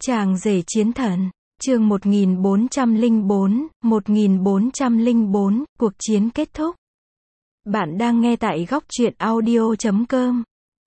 Chàng rể chiến thần, chương 1404, cuộc chiến kết thúc. Bạn đang nghe tại góc truyện audio.com.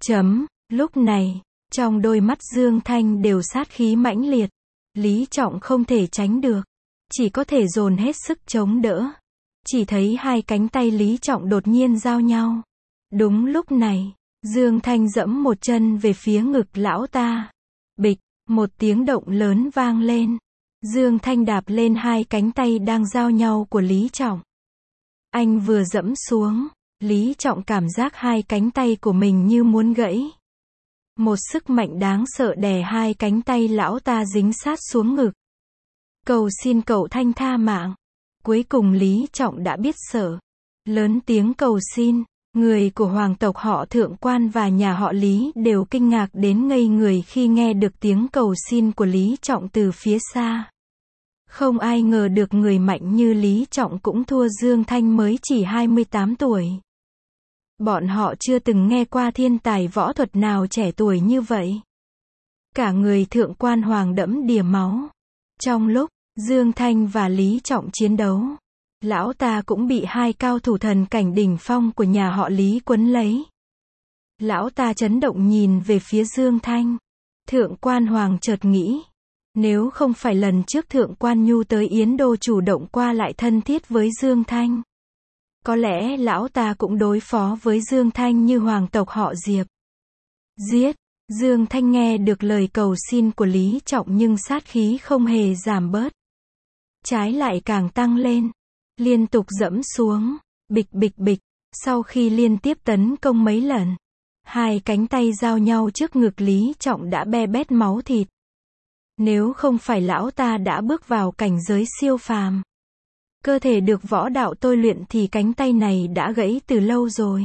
Lúc này, trong đôi mắt Dương Thanh đều sát khí mãnh liệt. Lý Trọng không thể tránh được, chỉ có thể dồn hết sức chống đỡ. Chỉ thấy hai cánh tay Lý Trọng đột nhiên giao nhau. Đúng lúc này, Dương Thanh giẫm một chân về phía ngực lão ta. Bịch, một tiếng động lớn vang lên. Dương Thanh đạp lên hai cánh tay đang giao nhau của Lý Trọng. Anh vừa giẫm xuống, Lý Trọng cảm giác hai cánh tay của mình như muốn gãy. Một sức mạnh đáng sợ đè hai cánh tay lão ta dính sát xuống ngực. Cầu xin cậu Thanh tha mạng. Cuối cùng Lý Trọng đã biết sợ. Lớn tiếng cầu xin. Người của hoàng tộc họ Thượng Quan và nhà họ Lý đều kinh ngạc đến ngây người khi nghe được tiếng cầu xin của Lý Trọng từ phía xa. Không ai ngờ được người mạnh như Lý Trọng cũng thua Dương Thanh mới chỉ 28 tuổi. Bọn họ chưa từng nghe qua thiên tài võ thuật nào trẻ tuổi như vậy. Cả người Thượng Quan Hoàng đẫm đìa máu. Trong lúc Dương Thanh và Lý Trọng chiến đấu, lão ta cũng bị hai cao thủ thần cảnh đỉnh phong của nhà họ Lý quấn lấy. Lão ta chấn động nhìn về phía Dương Thanh. Thượng Quan Hoàng chợt nghĩ, nếu không phải lần trước Thượng Quan Nhu tới Yến Đô chủ động qua lại thân thiết với Dương Thanh, có lẽ lão ta cũng đối phó với Dương Thanh như hoàng tộc họ Diệp. Giết! Dương Thanh nghe được lời cầu xin của Lý Trọng nhưng sát khí không hề giảm bớt. Trái lại càng tăng lên. Liên tục giẫm xuống. Bịch bịch bịch. Sau khi liên tiếp tấn công mấy lần, hai cánh tay giao nhau trước ngực Lý Trọng đã be bét máu thịt. Nếu không phải lão ta đã bước vào cảnh giới siêu phàm, cơ thể được võ đạo tôi luyện thì cánh tay này đã gãy từ lâu rồi.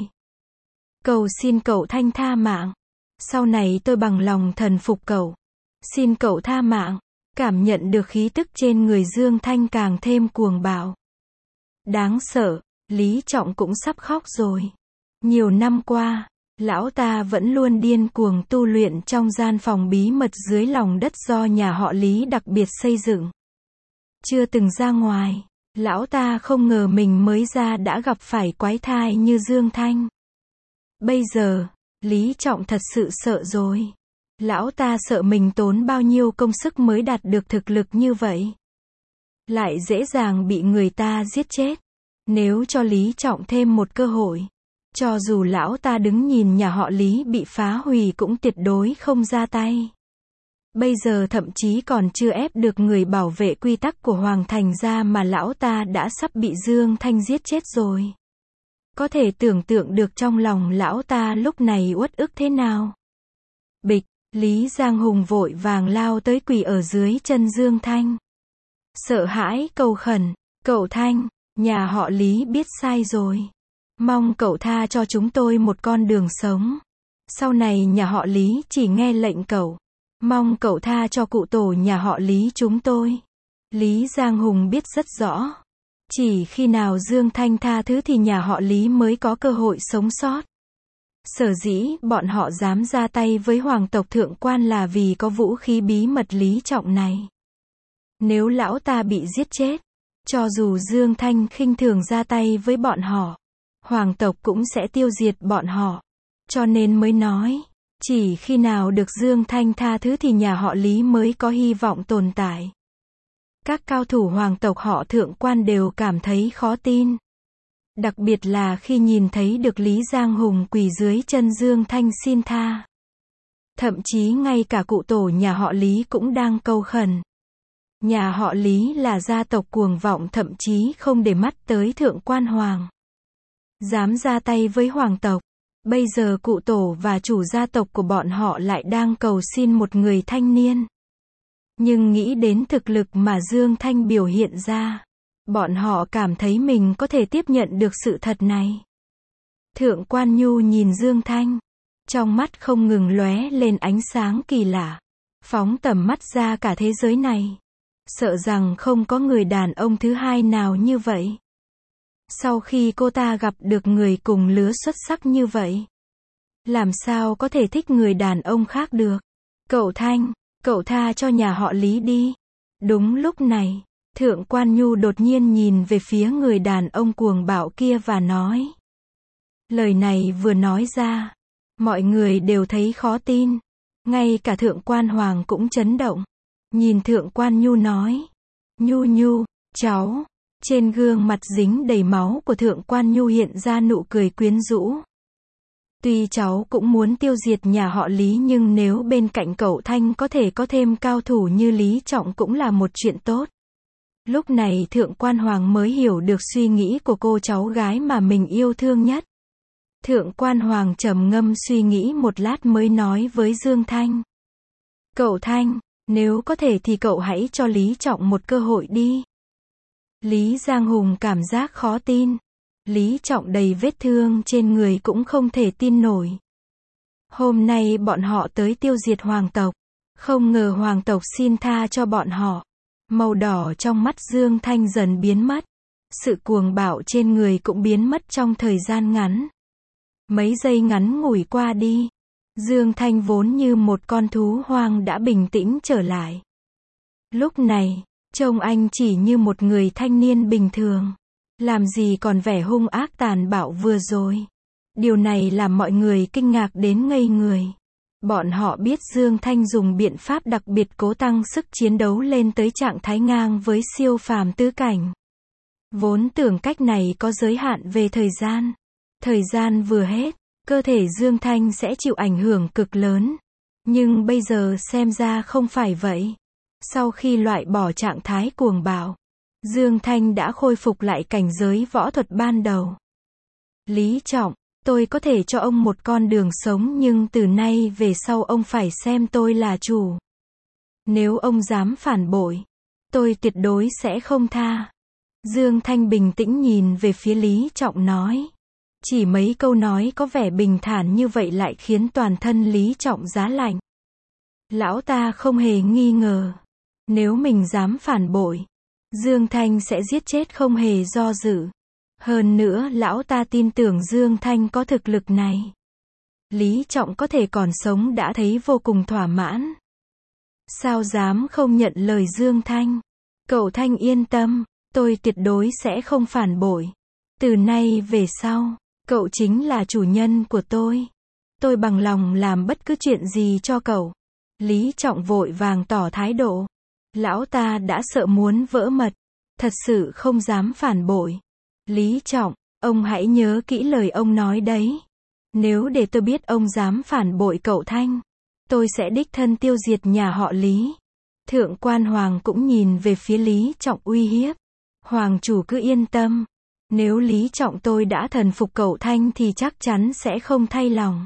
Cầu xin cậu Thanh tha mạng. Sau này tôi bằng lòng thần phục cậu. Xin cậu tha mạng. Cảm nhận được khí tức trên người Dương Thanh càng thêm cuồng bạo. Đáng sợ, Lý Trọng cũng sắp khóc rồi. Nhiều năm qua, lão ta vẫn luôn điên cuồng tu luyện trong gian phòng bí mật dưới lòng đất do nhà họ Lý đặc biệt xây dựng. Chưa từng ra ngoài, lão ta không ngờ mình mới ra đã gặp phải quái thai như Dương Thanh. Bây giờ, Lý Trọng thật sự sợ rồi. Lão ta sợ mình tốn bao nhiêu công sức mới đạt được thực lực như vậy, lại dễ dàng bị người ta giết chết. Nếu cho Lý Trọng thêm một cơ hội, cho dù lão ta đứng nhìn nhà họ Lý bị phá hủy cũng tuyệt đối không ra tay. Bây giờ thậm chí còn chưa ép được người bảo vệ quy tắc của Hoàng Thành ra mà lão ta đã sắp bị Dương Thanh giết chết rồi. Có thể tưởng tượng được trong lòng lão ta lúc này uất ức thế nào. Bịch, Lý Giang Hùng vội vàng lao tới quỳ ở dưới chân Dương Thanh. Sợ hãi cầu khẩn, cậu Thanh, nhà họ Lý biết sai rồi. Mong cậu tha cho chúng tôi một con đường sống. Sau này nhà họ Lý chỉ nghe lệnh cậu. Mong cậu tha cho cụ tổ nhà họ Lý chúng tôi. Lý Giang Hùng biết rất rõ. Chỉ khi nào Dương Thanh tha thứ thì nhà họ Lý mới có cơ hội sống sót. Sở dĩ bọn họ dám ra tay với hoàng tộc Thượng Quan là vì có vũ khí bí mật Lý Trọng này. Nếu lão ta bị giết chết, cho dù Dương Thanh khinh thường ra tay với bọn họ, hoàng tộc cũng sẽ tiêu diệt bọn họ. Cho nên mới nói, chỉ khi nào được Dương Thanh tha thứ thì nhà họ Lý mới có hy vọng tồn tại. Các cao thủ hoàng tộc họ Thượng Quan đều cảm thấy khó tin. Đặc biệt là khi nhìn thấy được Lý Giang Hùng quỳ dưới chân Dương Thanh xin tha. Thậm chí ngay cả cụ tổ nhà họ Lý cũng đang cầu khẩn. Nhà họ Lý là gia tộc cuồng vọng thậm chí không để mắt tới Thượng Quan Hoàng. Dám ra tay với hoàng tộc. Bây giờ cụ tổ và chủ gia tộc của bọn họ lại đang cầu xin một người thanh niên. Nhưng nghĩ đến thực lực mà Dương Thanh biểu hiện ra, bọn họ cảm thấy mình có thể tiếp nhận được sự thật này. Thượng Quan Nhu nhìn Dương Thanh, trong mắt không ngừng lóe lên ánh sáng kỳ lạ, phóng tầm mắt ra cả thế giới này. Sợ rằng không có người đàn ông thứ hai nào như vậy. Sau khi cô ta gặp được người cùng lứa xuất sắc như vậy, làm sao có thể thích người đàn ông khác được. Cậu Thanh, Cậu tha cho nhà họ Lý đi. Đúng lúc này, Thượng Quan Nhu đột nhiên nhìn về phía người đàn ông cuồng bạo kia và nói. Lời này vừa nói ra, mọi người đều thấy khó tin. Ngay cả Thượng Quan Hoàng cũng chấn động. Nhìn Thượng Quan Nhu nói. Nhu, cháu. Trên gương mặt dính đầy máu của Thượng Quan Nhu hiện ra nụ cười quyến rũ. Tuy cháu cũng muốn tiêu diệt nhà họ Lý nhưng nếu bên cạnh cậu Thanh có thể có thêm cao thủ như Lý Trọng cũng là một chuyện tốt. Lúc này Thượng Quan Hoàng mới hiểu được suy nghĩ của cô cháu gái mà mình yêu thương nhất. Thượng Quan Hoàng trầm ngâm suy nghĩ một lát mới nói với Dương Thanh. Cậu Thanh, nếu có thể thì cậu hãy cho Lý Trọng một cơ hội đi. Lý Giang Hùng cảm giác khó tin. Lý Trọng đầy vết thương trên người cũng không thể tin nổi. Hôm nay bọn họ tới tiêu diệt hoàng tộc. Không ngờ hoàng tộc xin tha cho bọn họ. Màu đỏ trong mắt Dương Thanh dần biến mất. Sự cuồng bạo trên người cũng biến mất trong thời gian ngắn. Mấy giây ngắn ngủi qua đi. Dương Thanh vốn như một con thú hoang đã bình tĩnh trở lại. Lúc này, trông anh chỉ như một người thanh niên bình thường. Làm gì còn vẻ hung ác tàn bạo vừa rồi. Điều này làm mọi người kinh ngạc đến ngây người. Bọn họ biết Dương Thanh dùng biện pháp đặc biệt cố tăng sức chiến đấu lên tới trạng thái ngang với siêu phàm tứ cảnh. Vốn tưởng cách này có giới hạn về thời gian. Thời gian vừa hết, cơ thể Dương Thanh sẽ chịu ảnh hưởng cực lớn. Nhưng bây giờ xem ra không phải vậy. Sau khi loại bỏ trạng thái cuồng bạo, Dương Thanh đã khôi phục lại cảnh giới võ thuật ban đầu. Lý Trọng, tôi có thể cho ông một con đường sống nhưng từ nay về sau ông phải xem tôi là chủ. Nếu ông dám phản bội, tôi tuyệt đối sẽ không tha. Dương Thanh bình tĩnh nhìn về phía Lý Trọng nói. Chỉ mấy câu nói có vẻ bình thản như vậy lại khiến toàn thân Lý Trọng giá lạnh. Lão ta không hề nghi ngờ. Nếu mình dám phản bội, Dương Thanh sẽ giết chết không hề do dự. Hơn nữa lão ta tin tưởng Dương Thanh có thực lực này. Lý Trọng có thể còn sống đã thấy vô cùng thỏa mãn. Sao dám không nhận lời Dương Thanh? Cậu Thanh yên tâm, tôi tuyệt đối sẽ không phản bội. Từ nay về sau, cậu chính là chủ nhân của tôi. Tôi bằng lòng làm bất cứ chuyện gì cho cậu. Lý Trọng vội vàng tỏ thái độ. Lão ta đã sợ muốn vỡ mật. Thật sự không dám phản bội. Lý Trọng, ông hãy nhớ kỹ lời ông nói đấy. Nếu để tôi biết ông dám phản bội cậu Thanh, tôi sẽ đích thân tiêu diệt nhà họ Lý. Thượng Quan Hoàng cũng nhìn về phía Lý Trọng uy hiếp. Hoàng chủ cứ yên tâm. Nếu Lý Trọng tôi đã thần phục cậu Thanh thì chắc chắn sẽ không thay lòng.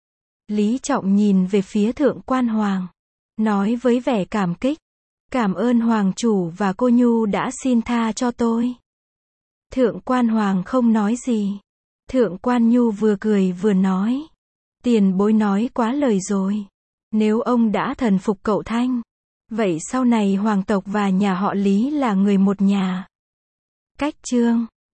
Lý Trọng nhìn về phía Thượng Quan Hoàng. Nói với vẻ cảm kích. Cảm ơn Hoàng chủ và cô Nhu đã xin tha cho tôi. Thượng Quan Hoàng không nói gì. Thượng Quan Nhu vừa cười vừa nói. Tiền bối nói quá lời rồi. Nếu ông đã thần phục cậu Thanh, vậy sau này hoàng tộc và nhà họ Lý là người một nhà. Cách chương